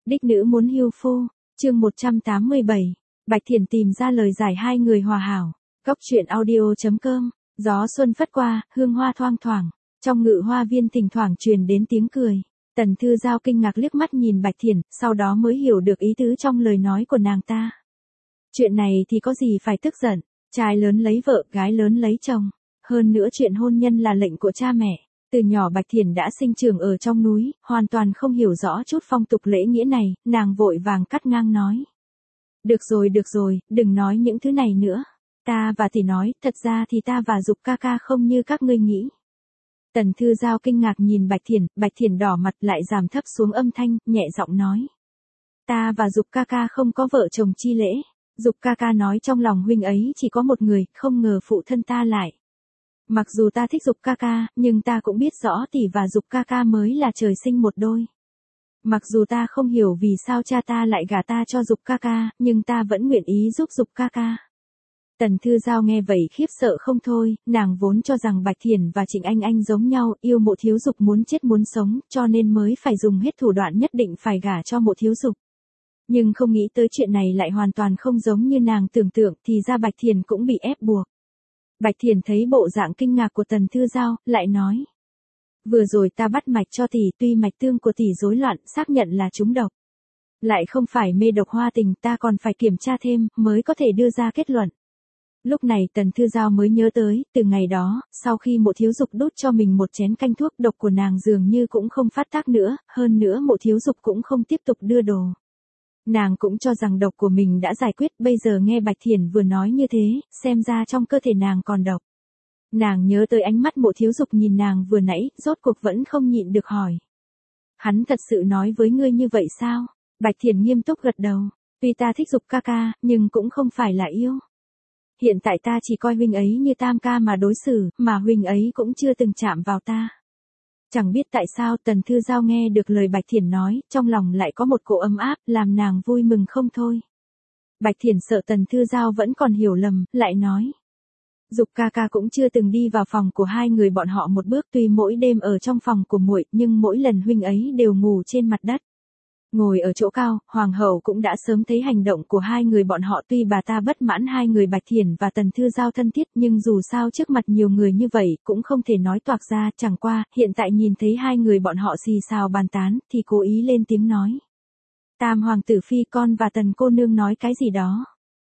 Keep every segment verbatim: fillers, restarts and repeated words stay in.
Đích nữ muốn hưu phu, chương một trăm tám mươi bảy, Bạch Thiển tìm ra lời giải hai người hòa hảo. Góc truyện audio.com, gió xuân phất qua, hương hoa thoang thoảng, trong ngự hoa viên thỉnh thoảng truyền đến tiếng cười. Tần Thư Giao kinh ngạc liếc mắt nhìn Bạch Thiển, sau đó mới hiểu được ý tứ trong lời nói của nàng ta. Chuyện này thì có gì phải tức giận, trai lớn lấy vợ, gái lớn lấy chồng. Hơn nữa chuyện hôn nhân là lệnh của cha mẹ. Từ nhỏ Bạch Thiển đã sinh trưởng ở trong núi, hoàn toàn không hiểu rõ chút phong tục lễ nghĩa này, nàng vội vàng cắt ngang nói. Được rồi được rồi, đừng nói những thứ này nữa. Ta và tỷ nói, thật ra thì ta và Dục ca ca không như các ngươi nghĩ. Tần Thư Giao kinh ngạc nhìn Bạch Thiển, Bạch Thiển đỏ mặt lại giảm thấp xuống âm thanh, nhẹ giọng nói. Ta và Dục ca ca không có vợ chồng chi lễ. Dục ca ca nói trong lòng huynh ấy chỉ có một người, không ngờ phụ thân ta lại. Mặc dù ta thích Dục ca ca, nhưng ta cũng biết rõ tỷ và Dục ca ca mới là trời sinh một đôi. Mặc dù ta không hiểu vì sao cha ta lại gả ta cho Dục ca ca, nhưng ta vẫn nguyện ý giúp Dục ca ca. Tần Thư Giao nghe vậy khiếp sợ không thôi, nàng vốn cho rằng Bạch Thiển và Trịnh Anh Anh giống nhau, yêu Mộ Thiếu Dục muốn chết muốn sống, cho nên mới phải dùng hết thủ đoạn nhất định phải gả cho Mộ Thiếu Dục. Nhưng không nghĩ tới chuyện này lại hoàn toàn không giống như nàng tưởng tượng, thì ra Bạch Thiển cũng bị ép buộc. Bạch Thiển thấy bộ dạng kinh ngạc của Tần Thư Giao, lại nói. Vừa rồi ta bắt mạch cho tỷ, tuy mạch tương của tỷ rối loạn, xác nhận là trúng độc. Lại không phải mê độc hoa tình, ta còn phải kiểm tra thêm, mới có thể đưa ra kết luận. Lúc này Tần Thư Giao mới nhớ tới, từ ngày đó, sau khi Mộ Thiếu Dục đút cho mình một chén canh thuốc, độc của nàng dường như cũng không phát tác nữa, hơn nữa Mộ Thiếu Dục cũng không tiếp tục đưa đồ. Nàng cũng cho rằng độc của mình đã giải quyết, bây giờ nghe Bạch Thiển vừa nói như thế, xem ra trong cơ thể nàng còn độc. Nàng nhớ tới ánh mắt Mộ Thiếu Dục nhìn nàng vừa nãy, rốt cuộc vẫn không nhịn được hỏi. Hắn thật sự nói với ngươi như vậy sao? Bạch Thiển nghiêm túc gật đầu, tuy ta thích Dục ca ca, nhưng cũng không phải là yêu. Hiện tại ta chỉ coi huynh ấy như tam ca mà đối xử, mà huynh ấy cũng chưa từng chạm vào ta. Chẳng biết tại sao Tần Thư Giao nghe được lời Bạch Thiển nói, trong lòng lại có một cỗ ấm áp, làm nàng vui mừng không thôi. Bạch Thiển sợ Tần Thư Giao vẫn còn hiểu lầm, lại nói. Dục ca ca cũng chưa từng đi vào phòng của hai người bọn họ một bước, tuy mỗi đêm ở trong phòng của muội, nhưng mỗi lần huynh ấy đều ngủ trên mặt đất. Ngồi ở chỗ cao, Hoàng hậu cũng đã sớm thấy hành động của hai người bọn họ, tuy bà ta bất mãn hai người Bạch Thiển và Tần Thư Giao thân thiết, nhưng dù sao trước mặt nhiều người như vậy, cũng không thể nói toạc ra, chẳng qua, hiện tại nhìn thấy hai người bọn họ xì xào bàn tán, thì cố ý lên tiếng nói. Tam hoàng tử phi con và Tần cô nương nói cái gì đó.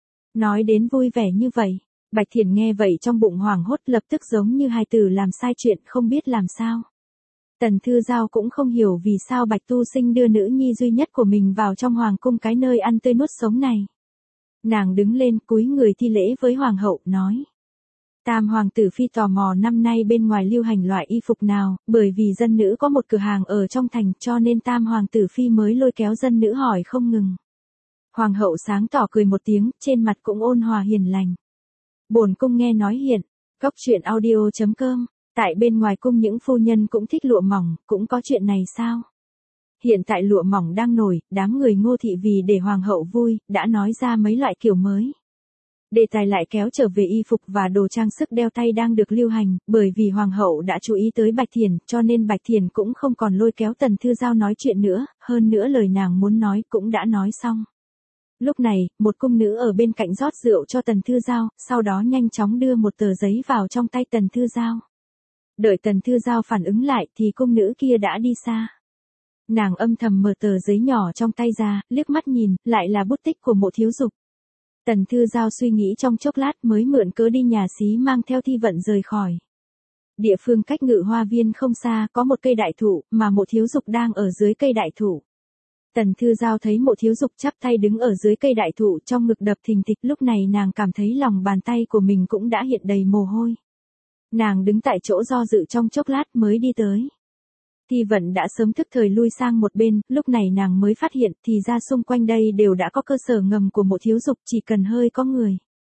Nói đến vui vẻ như vậy, Bạch Thiển nghe vậy trong bụng hoảng hốt, lập tức giống như hài tử làm sai chuyện, không biết làm sao. Tần Thư Giao cũng không hiểu vì sao Bạch Tu Sinh đưa nữ nhi duy nhất của mình vào trong hoàng cung, cái nơi ăn tươi nuốt sống này. Nàng đứng lên cúi người thi lễ với hoàng hậu, nói. Tam hoàng tử phi tò mò năm nay bên ngoài lưu hành loại y phục nào, bởi vì dân nữ có một cửa hàng ở trong thành, cho nên tam hoàng tử phi mới lôi kéo dân nữ hỏi không ngừng. Hoàng hậu sáng tỏ cười một tiếng, trên mặt cũng ôn hòa hiền lành. Bổn cung nghe nói hiện, góc truyện audio.com. Tại bên ngoài cung những phu nhân cũng thích lụa mỏng, cũng có chuyện này sao? Hiện tại lụa mỏng đang nổi, đám người Ngô thị vì để hoàng hậu vui, đã nói ra mấy loại kiểu mới. Đề tài lại kéo trở về y phục và đồ trang sức đeo tay đang được lưu hành, bởi vì hoàng hậu đã chú ý tới Bạch Thiển, cho nên Bạch Thiển cũng không còn lôi kéo Tần Thư Giao nói chuyện nữa, hơn nữa lời nàng muốn nói cũng đã nói xong. Lúc này, một cung nữ ở bên cạnh rót rượu cho Tần Thư Giao, sau đó nhanh chóng đưa một tờ giấy vào trong tay Tần Thư Giao. Đợi Tần Thư Giao phản ứng lại thì cung nữ kia đã đi xa. Nàng âm thầm mở tờ giấy nhỏ trong tay ra, liếc mắt nhìn, lại là bút tích của Mộ Thiếu Dục. Tần Thư Giao suy nghĩ trong chốc lát mới mượn cớ đi nhà xí mang theo Thi Vận rời khỏi. Địa phương cách ngự hoa viên không xa, có một cây đại thụ, mà Mộ Thiếu Dục đang ở dưới cây đại thụ. Tần Thư Giao thấy Mộ Thiếu Dục chắp tay đứng ở dưới cây đại thụ, trong ngực đập thình thịch, lúc này nàng cảm thấy lòng bàn tay của mình cũng đã hiện đầy mồ hôi. Nàng đứng tại chỗ do dự trong chốc lát mới đi tới. Thi Vận đã sớm thức thời lui sang một bên, lúc này nàng mới phát hiện thì ra xung quanh đây đều đã có cơ sở ngầm của Mộ Thiếu Dục, chỉ cần hơi có người.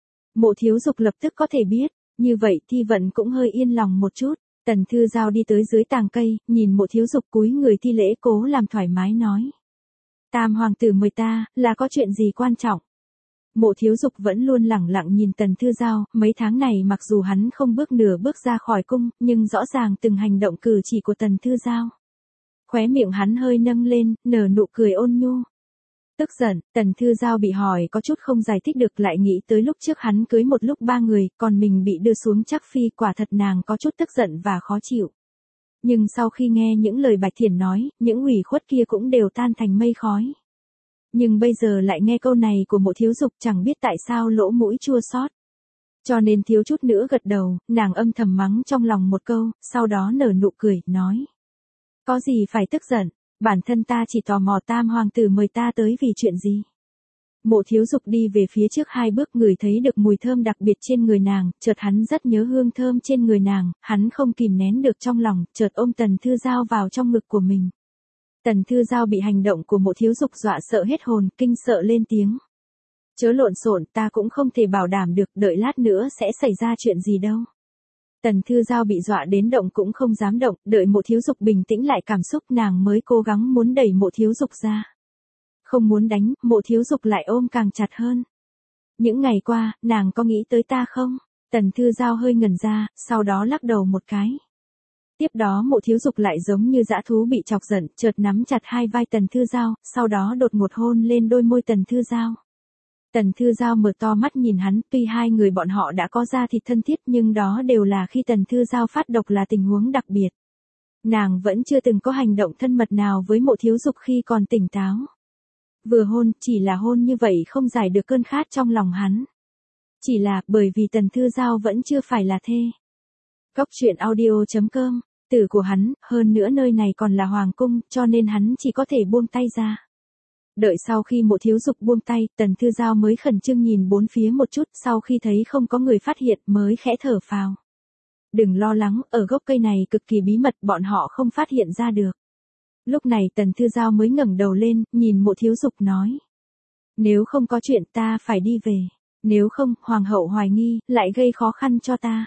Mộ Thiếu Dục lập tức có thể biết, như vậy Thi Vận cũng hơi yên lòng một chút. Tần Thư Giao đi tới dưới tàng cây, nhìn Mộ Thiếu Dục cúi người thi lễ cố làm thoải mái nói. Tam hoàng tử mời ta, là có chuyện gì quan trọng? Mộ Thiếu Dục vẫn luôn lẳng lặng nhìn Tần Thư Giao, mấy tháng này mặc dù hắn không bước nửa bước ra khỏi cung, nhưng rõ ràng từng hành động cử chỉ của Tần Thư Giao. Khóe miệng hắn hơi nâng lên, nở nụ cười ôn nhu. Tức giận, Tần Thư Giao bị hỏi có chút không giải thích được, lại nghĩ tới lúc trước hắn cưới một lúc ba người, còn mình bị đưa xuống chắc phi, quả thật nàng có chút tức giận và khó chịu. Nhưng sau khi nghe những lời Bạch Thiển nói, những ủy khuất kia cũng đều tan thành mây khói. Nhưng bây giờ lại nghe câu này của Mộ Thiếu Dục, chẳng biết tại sao lỗ mũi chua xót. Cho nên thiếu chút nữa gật đầu, nàng âm thầm mắng trong lòng một câu, sau đó nở nụ cười, nói. Có gì phải tức giận, bản thân ta chỉ tò mò Tam hoàng tử mời ta tới vì chuyện gì. Mộ Thiếu Dục đi về phía trước hai bước, ngửi thấy được mùi thơm đặc biệt trên người nàng, chợt hắn rất nhớ hương thơm trên người nàng, hắn không kìm nén được trong lòng, chợt ôm Tần Thư Giao vào trong ngực của mình. Tần Thư Giao bị hành động của Mộ Thiếu Dục dọa sợ hết hồn, kinh sợ lên tiếng. Chớ lộn xộn, ta cũng không thể bảo đảm được, đợi lát nữa sẽ xảy ra chuyện gì đâu. Tần Thư Giao bị dọa đến động cũng không dám động, đợi Mộ Thiếu Dục bình tĩnh lại cảm xúc, nàng mới cố gắng muốn đẩy Mộ Thiếu Dục ra. Không muốn đánh, Mộ Thiếu Dục lại ôm càng chặt hơn. Những ngày qua, nàng có nghĩ tới ta không? Tần Thư Giao hơi ngẩn ra, sau đó lắc đầu một cái. Tiếp đó Mộ Thiếu Dục lại giống như dã thú bị chọc giận, chợt nắm chặt hai vai Tần Thư Giao, sau đó đột ngột hôn lên đôi môi Tần Thư Giao. Tần Thư Giao mở to mắt nhìn hắn, tuy hai người bọn họ đã có da thịt thân thiết nhưng đó đều là khi Tần Thư Giao phát độc, là tình huống đặc biệt. Nàng vẫn chưa từng có hành động thân mật nào với Mộ Thiếu Dục khi còn tỉnh táo. Vừa hôn, chỉ là hôn như vậy không giải được cơn khát trong lòng hắn. Chỉ là, bởi vì Tần Thư Giao vẫn chưa phải là thê. Góc truyện audio chấm com, tử của hắn, hơn nữa nơi này còn là hoàng cung, cho nên hắn chỉ có thể buông tay ra. Đợi sau khi Mộ Thiếu Dục buông tay, Tần Thư Giao mới khẩn trương nhìn bốn phía một chút, sau khi thấy không có người phát hiện mới khẽ thở phào. Đừng lo lắng, ở gốc cây này cực kỳ bí mật, bọn họ không phát hiện ra được. Lúc này Tần Thư Giao mới ngẩng đầu lên, nhìn Mộ Thiếu Dục nói. Nếu không có chuyện ta phải đi về. Nếu không, Hoàng hậu hoài nghi, lại gây khó khăn cho ta.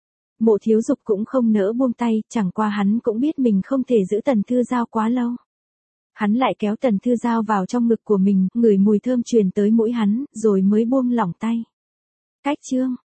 Mộ Thiếu Dục cũng không nỡ buông tay, chẳng qua hắn cũng biết mình không thể giữ Tần Thư Giao quá lâu. Hắn lại kéo Tần Thư Giao vào trong ngực của mình, ngửi mùi thơm truyền tới mũi hắn, rồi mới buông lỏng tay. Cách chương